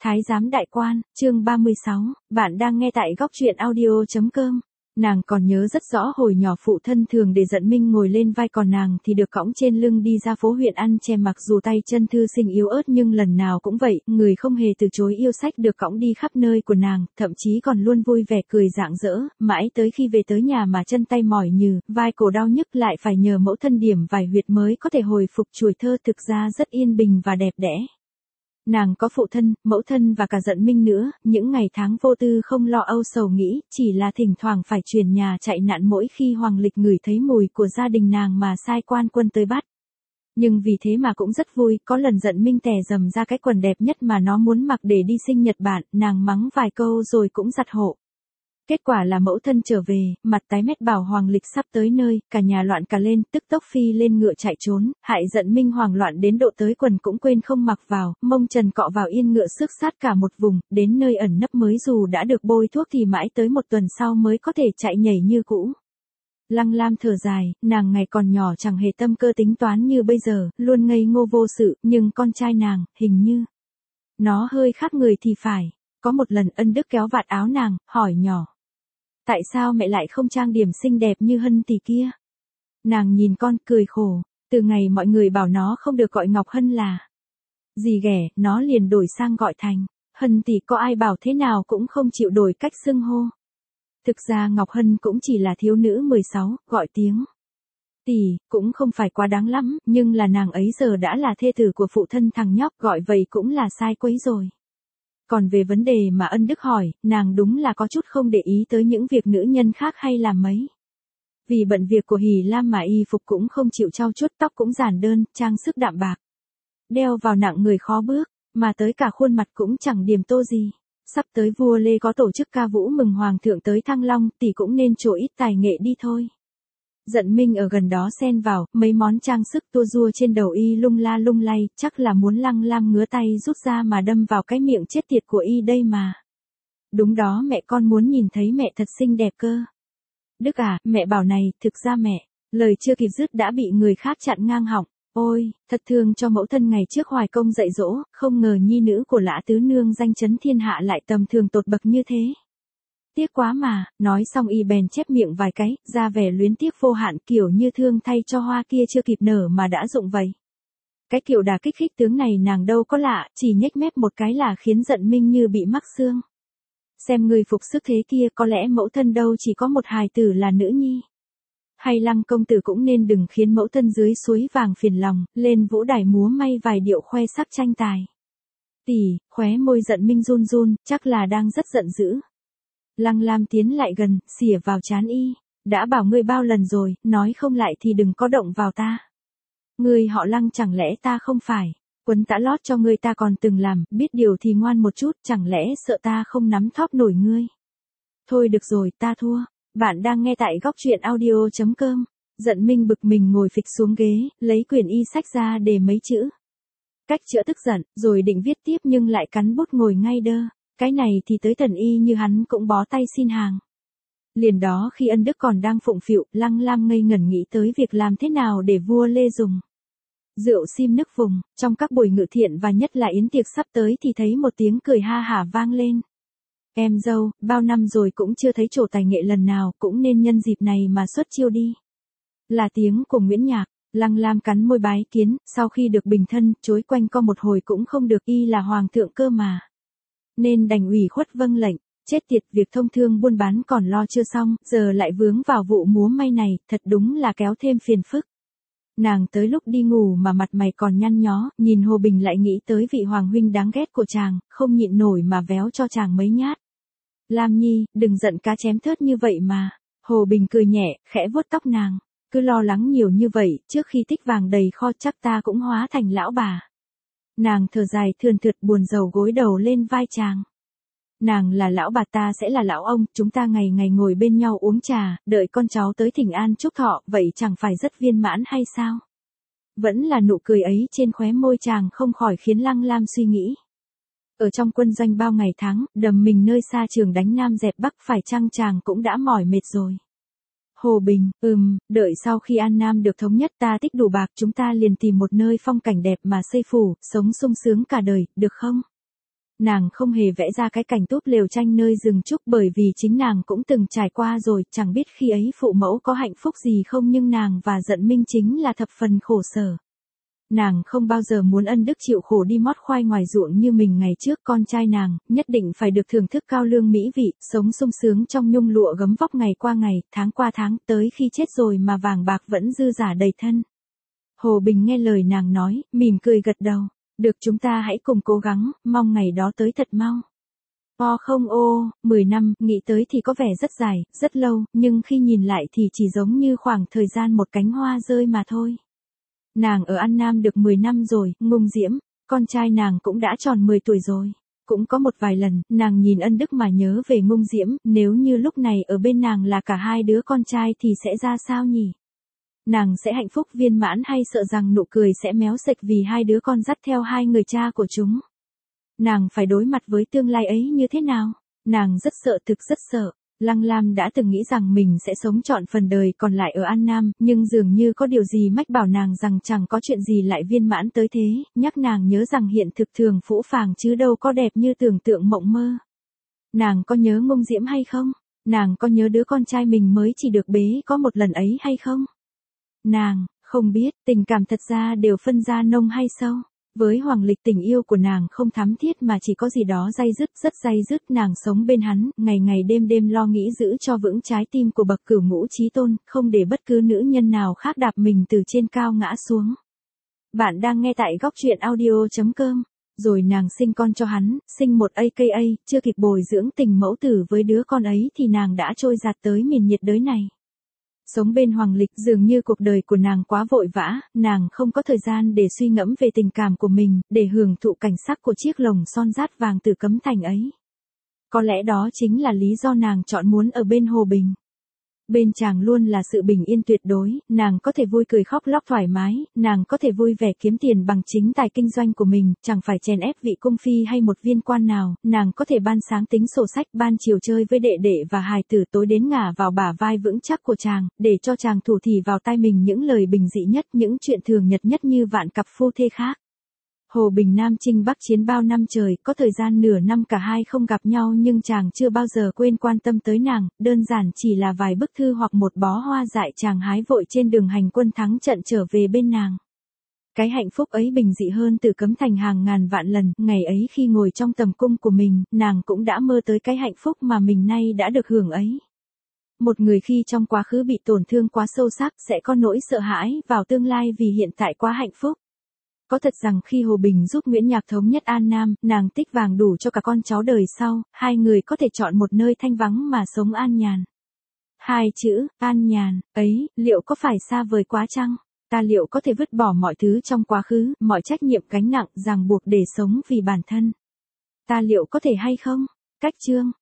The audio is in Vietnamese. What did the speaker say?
Thái giám đại quan, chương 36, bạn đang nghe tại góc truyện audio.com. Nàng còn nhớ rất rõ hồi nhỏ phụ thân thường để Dận Minh ngồi lên vai, còn nàng thì được cõng trên lưng đi ra phố huyện ăn chè, mặc dù tay chân thư sinh yếu ớt nhưng lần nào cũng vậy, người không hề từ chối yêu sách được cõng đi khắp nơi của nàng, thậm chí còn luôn vui vẻ cười rạng rỡ, mãi tới khi về tới nhà mà chân tay mỏi nhừ, vai cổ đau nhức lại phải nhờ mẫu thân điểm vài huyệt mới có thể hồi phục chuồi thơ, thực ra rất yên bình và đẹp đẽ. Nàng có phụ thân, mẫu thân và cả Dận Minh nữa, những ngày tháng vô tư không lo âu sầu nghĩ, chỉ là thỉnh thoảng phải chuyển nhà chạy nạn mỗi khi Hoàng Lịch ngửi thấy mùi của gia đình nàng mà sai quan quân tới bắt. Nhưng vì thế mà cũng rất vui, có lần Dận Minh tè dầm ra cái quần đẹp nhất mà nó muốn mặc để đi sinh nhật bạn, nàng mắng vài câu rồi cũng giặt hộ. Kết quả là mẫu thân trở về, mặt tái mét bảo Hoàng Lịch sắp tới nơi, cả nhà loạn cả lên, tức tốc phi lên ngựa chạy trốn, hại Dận Minh hoảng loạn đến độ tới quần cũng quên không mặc vào, mông trần cọ vào yên ngựa xước sát cả một vùng, đến nơi ẩn nấp mới dù đã được bôi thuốc thì mãi tới một tuần sau mới có thể chạy nhảy như cũ. Lăng Lam thở dài, nàng ngày còn nhỏ chẳng hề tâm cơ tính toán như bây giờ, luôn ngây ngô vô sự, nhưng con trai nàng, hình như nó hơi khác người thì phải. Có một lần Ân Đức kéo vạt áo nàng, hỏi nhỏ: tại sao mẹ lại không trang điểm xinh đẹp như Hân tỷ kia? Nàng nhìn con cười khổ, từ ngày mọi người bảo nó không được gọi Ngọc Hân là gì ghẻ, nó liền đổi sang gọi thành Hân tỷ, có ai bảo thế nào cũng không chịu đổi cách xưng hô. Thực ra Ngọc Hân cũng chỉ là thiếu nữ 16, gọi tiếng tỷ cũng không phải quá đáng lắm, nhưng là nàng ấy giờ đã là thê tử của phụ thân thằng nhóc, gọi vậy cũng là sai quấy rồi. Còn về vấn đề mà Ân Đức hỏi, nàng đúng là có chút không để ý tới những việc nữ nhân khác hay làm mấy. Vì bận việc của Hỉ Lam mà y phục cũng không chịu trau chuốt, tóc cũng giản đơn, trang sức đạm bạc. Đeo vào nặng người khó bước, mà tới cả khuôn mặt cũng chẳng điểm tô gì. Sắp tới vua Lê có tổ chức ca vũ mừng hoàng thượng tới Thăng Long, tỷ cũng nên trổ ít tài nghệ đi thôi. Dận Minh ở gần đó xen vào, mấy món trang sức tua rua trên đầu y lung la lung lay, chắc là muốn Lăng Lam ngứa tay rút ra mà đâm vào cái miệng chết tiệt của y đây mà. Đúng đó, mẹ con muốn nhìn thấy mẹ thật xinh đẹp cơ. Đức à, mẹ bảo này, thực ra mẹ, lời chưa kịp dứt đã bị người khác chặn ngang họng. Ôi, thật thương cho mẫu thân ngày trước hoài công dạy dỗ, không ngờ nhi nữ của Lã tứ nương danh chấn thiên hạ lại tầm thường tột bậc như thế. Tiếc quá mà, nói xong y bèn chép miệng vài cái, ra vẻ luyến tiếc vô hạn, kiểu như thương thay cho hoa kia chưa kịp nở mà đã rụng vậy. Cái kiểu đả kích khích tướng này nàng đâu có lạ, chỉ nhếch mép một cái là khiến Dận Minh như bị mắc xương. Xem người phục sức thế kia, có lẽ mẫu thân đâu chỉ có một hài tử là nữ nhi. Hay Lăng công tử cũng nên đừng khiến mẫu thân dưới suối vàng phiền lòng, lên vũ đài múa may vài điệu khoe sắc tranh tài. Tỷ, khóe môi Dận Minh run run, chắc là đang rất giận dữ. Lăng Lam tiến lại gần, xỉa vào trán y. Đã bảo ngươi bao lần rồi, nói không lại thì đừng có động vào ta. Ngươi họ Lăng chẳng lẽ ta không phải? Quấn tã lót cho ngươi ta còn từng làm, biết điều thì ngoan một chút, chẳng lẽ sợ ta không nắm thóp nổi ngươi? Thôi được rồi, ta thua. Bạn đang nghe tại góc truyện audio.com. Dận Minh bực mình ngồi phịch xuống ghế, lấy quyển y sách ra để mấy chữ. Cách chữa tức giận, rồi định viết tiếp nhưng lại cắn bút ngồi ngay đơ. Cái này thì tới thần y như hắn cũng bó tay xin hàng. Liền đó khi Ân Đức còn đang phụng phịu, Lăng Lam ngây ngẩn nghĩ tới việc làm thế nào để vua Lê dùng rượu sim nức vùng. Trong các buổi ngự thiện và nhất là yến tiệc sắp tới thì thấy một tiếng cười ha hả vang lên. Em dâu, bao năm rồi cũng chưa thấy trổ tài nghệ lần nào, cũng nên nhân dịp này mà xuất chiêu đi. Là tiếng của Nguyễn Nhạc. Lăng Lam cắn môi bái kiến, sau khi được bình thân, chối quanh co một hồi cũng không được, y là hoàng thượng cơ mà. Nên đành ủy khuất vâng lệnh. Chết tiệt, việc thông thương buôn bán còn lo chưa xong, giờ lại vướng vào vụ múa may này, thật đúng là kéo thêm phiền phức. Nàng tới lúc đi ngủ mà mặt mày còn nhăn nhó, nhìn Hồ Bình lại nghĩ tới vị hoàng huynh đáng ghét của chàng, không nhịn nổi mà véo cho chàng mấy nhát. Lam Nhi, đừng giận cá chém thớt như vậy mà. Hồ Bình cười nhẹ, khẽ vuốt tóc nàng. Cứ lo lắng nhiều như vậy, trước khi tích vàng đầy kho chắc ta cũng hóa thành lão bà. Nàng thở dài thườn thượt buồn rầu gối đầu lên vai chàng. Nàng là lão bà, ta sẽ là lão ông, chúng ta ngày ngày ngồi bên nhau uống trà, đợi con cháu tới thỉnh an chúc thọ, vậy chẳng phải rất viên mãn hay sao? Vẫn là nụ cười ấy trên khóe môi chàng không khỏi khiến Lăng Lam suy nghĩ. Ở trong quân doanh bao ngày tháng, đầm mình nơi xa trường đánh Nam dẹp Bắc, phải chăng chàng cũng đã mỏi mệt rồi. Hồ Bình, đợi sau khi An Nam được thống nhất ta tích đủ bạc, chúng ta liền tìm một nơi phong cảnh đẹp mà xây phủ, sống sung sướng cả đời, được không? Nàng không hề vẽ ra cái cảnh túp lều tranh nơi rừng trúc bởi vì chính nàng cũng từng trải qua rồi, chẳng biết khi ấy phụ mẫu có hạnh phúc gì không nhưng nàng và Dận Minh chính là thập phần khổ sở. Nàng không bao giờ muốn ân đức chịu khổ đi mót khoai ngoài ruộng như mình ngày trước, con trai nàng, nhất định phải được thưởng thức cao lương mỹ vị, sống sung sướng trong nhung lụa gấm vóc ngày qua ngày, tháng qua tháng, tới khi chết rồi mà vàng bạc vẫn dư dả đầy thân. Hồ Bình nghe lời nàng nói, mỉm cười gật đầu, được chúng ta hãy cùng cố gắng, mong ngày đó tới thật mau. Không 10 năm, nghĩ tới thì có vẻ rất dài, rất lâu, nhưng khi nhìn lại thì chỉ giống như khoảng thời gian một cánh hoa rơi mà thôi. Nàng ở An Nam được 10 năm rồi, Ngung Diễm, con trai nàng cũng đã tròn 10 tuổi rồi. Cũng có một vài lần, nàng nhìn ân đức mà nhớ về Ngung Diễm, nếu như lúc này ở bên nàng là cả hai đứa con trai thì sẽ ra sao nhỉ? Nàng sẽ hạnh phúc viên mãn hay sợ rằng nụ cười sẽ méo sệch vì hai đứa con dắt theo hai người cha của chúng? Nàng phải đối mặt với tương lai ấy như thế nào? Nàng rất sợ, thực rất sợ. Lăng Lam đã từng nghĩ rằng mình sẽ sống trọn phần đời còn lại ở An Nam, nhưng dường như có điều gì mách bảo nàng rằng chẳng có chuyện gì lại viên mãn tới thế, nhắc nàng nhớ rằng hiện thực thường phũ phàng chứ đâu có đẹp như tưởng tượng mộng mơ. Nàng có nhớ Ngung Diễm hay không? Nàng có nhớ đứa con trai mình mới chỉ được bế có một lần ấy hay không? Nàng, không biết, tình cảm thật ra đều phân ra nông hay sâu. Với Hoàng Lịch tình yêu của nàng không thắm thiết mà chỉ có gì đó day dứt, rất day dứt, nàng sống bên hắn, ngày ngày đêm đêm lo nghĩ giữ cho vững trái tim của bậc cửu ngũ chí tôn, không để bất cứ nữ nhân nào khác đạp mình từ trên cao ngã xuống. Bạn đang nghe tại góc truyện audio.com. Rồi nàng sinh con cho hắn, sinh một AKA, chưa kịp bồi dưỡng tình mẫu tử với đứa con ấy thì nàng đã trôi giạt tới miền nhiệt đới này. Sống bên Hoàng Lịch dường như cuộc đời của nàng quá vội vã, nàng không có thời gian để suy ngẫm về tình cảm của mình, để hưởng thụ cảnh sắc của chiếc lồng son dát vàng từ Cấm Thành ấy. Có lẽ đó chính là lý do nàng chọn muốn ở bên Hồ Bình. Bên chàng luôn là sự bình yên tuyệt đối, nàng có thể vui cười khóc lóc thoải mái, nàng có thể vui vẻ kiếm tiền bằng chính tài kinh doanh của mình, chẳng phải chèn ép vị cung phi hay một viên quan nào, nàng có thể ban sáng tính sổ sách, ban chiều chơi với đệ đệ và hài tử, tối đến ngả vào bả vai vững chắc của chàng, để cho chàng thủ thỉ vào tai mình những lời bình dị nhất, những chuyện thường nhật nhất như vạn cặp phu thê khác. Hồ Bình Nam chinh Bắc chiến bao năm trời, có thời gian nửa năm cả hai không gặp nhau nhưng chàng chưa bao giờ quên quan tâm tới nàng, đơn giản chỉ là vài bức thư hoặc một bó hoa dại chàng hái vội trên đường hành quân thắng trận trở về bên nàng. Cái hạnh phúc ấy bình dị hơn từ Cấm Thành hàng ngàn vạn lần, ngày ấy khi ngồi trong tầm cung của mình, nàng cũng đã mơ tới cái hạnh phúc mà mình nay đã được hưởng ấy. Một người khi trong quá khứ bị tổn thương quá sâu sắc sẽ có nỗi sợ hãi vào tương lai vì hiện tại quá hạnh phúc. Có thật rằng khi Hồ Bình giúp Nguyễn Nhạc thống nhất An Nam, nàng tích vàng đủ cho cả con cháu đời sau, hai người có thể chọn một nơi thanh vắng mà sống an nhàn. Hai chữ, an nhàn, ấy, liệu có phải xa vời quá chăng? Ta liệu có thể vứt bỏ mọi thứ trong quá khứ, mọi trách nhiệm gánh nặng ràng buộc để sống vì bản thân? Ta liệu có thể hay không? Cách chương